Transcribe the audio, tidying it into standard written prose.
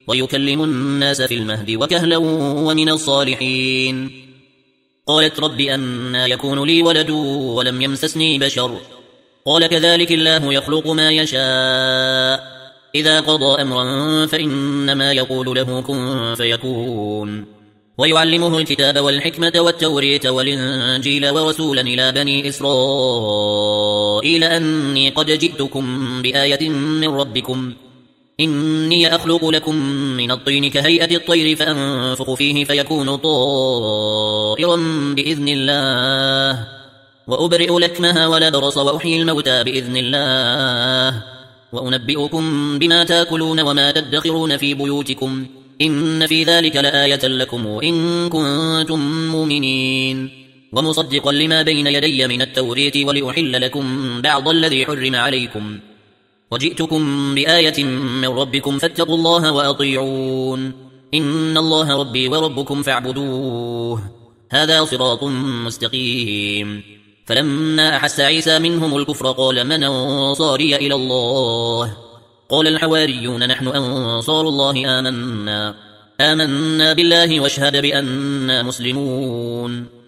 ويكلم الناس في المهد وكهلا ومن الصالحين. قالت رب أنى يكون لي ولد ولم يمسسني بشر قال كذلك الله يخلق ما يشاء إذا قضى أمرا فإنما يقول له كن فيكون. ويعلمه الكتاب والحكمة والتورية والإنجيل ورسولا إلى بني إسرائيل أني قد جئتكم بآية من ربكم إني أخلق لكم من الطين كهيئة الطير فأنفخ فيه فيكون طائرا بإذن الله وأبرئ لكمها والأبرص وأحيي الموتى بإذن الله وأنبئكم بما تاكلون وما تدخرون في بيوتكم إن في ذلك لآية لكم إن كنتم مؤمنين. ومصدقا لما بين يدي من التورية ولأحل لكم بعض الذي حرم عليكم وجئتكم بآية من ربكم فاتقوا الله وأطيعون إن الله ربي وربكم فاعبدوه هذا صراط مستقيم. فلما أحس عيسى منهم الكفر قال من أنصاري إلى الله قال الحواريون نحن أنصار الله آمنا بالله واشهد بأننا مسلمون.